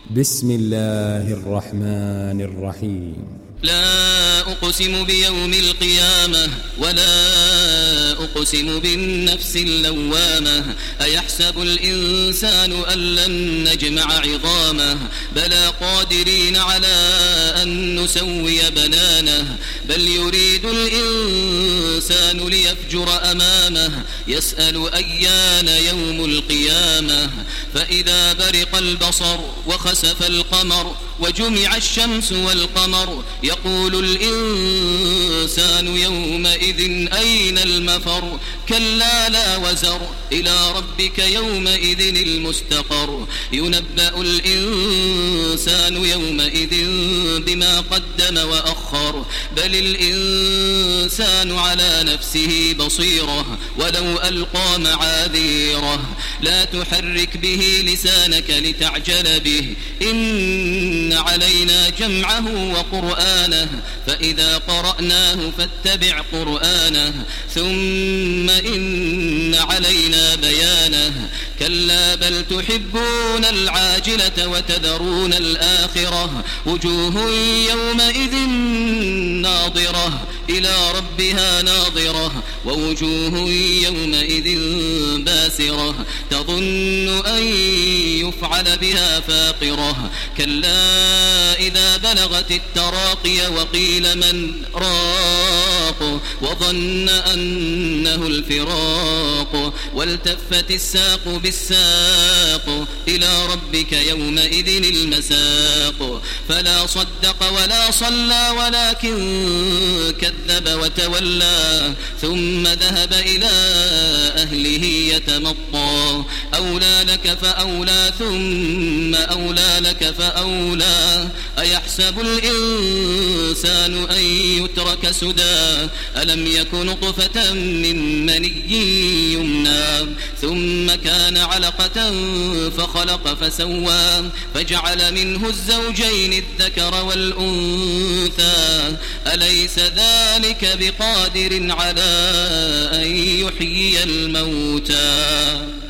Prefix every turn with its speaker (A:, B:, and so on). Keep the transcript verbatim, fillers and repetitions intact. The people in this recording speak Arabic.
A: بسم الله الرحمن الرحيم.
B: لا أقسم بيوم القيامة ولا أقسم بالنفس اللوامة أيحسب الإنسان أن لن نجمع عظامه بلى قادرين على أن نسوي بنانه بل يريد الإنسان ليفجر أمامه يسأل أيان يوم القيامة فإذا برق البصر وخسف القمر وجمع الشمس والقمر يقول الإنسان يومئذ أين المفر كلا لا وزر إلى ربك يومئذ المستقر ينبأ الإنسان يومئذ بما قدم وأخر بل الإنسان على نفسه بصيرة ولو ألقى معاذيره لا تحرك به لسانك لتعجل به إن علينا جمعه وقرآنه فإذا قرأناه فاتبع قرآنه ثم إن علينا بيانه كلا بل تحبون العاجلة وتذرون الآخرة وجوه يومئذ ناظرة إلى ربها ناظرة ووجوه يومئذ باسرة تظن أن يفعل بها فاقرة كلا إذا بلغت التراقي وقيل من راق وظن أنه الفراق والتفت الساق بالساق إلى ربك يومئذ المساق فلا صدق ولا صلى ولكن كذب وتولى ثم ذهب إلى أهله يتمطى أولى لك فأولى ثم أولى لك فأولى أيحسب الإنسان أن يترك سدى ألم يكن نطفة من مني يمنى ثم كان علقة فخلق فسوى فجعل منه الزوجين الذكر والأنثى أليس ذلك بقادر على أن يحيي الموتى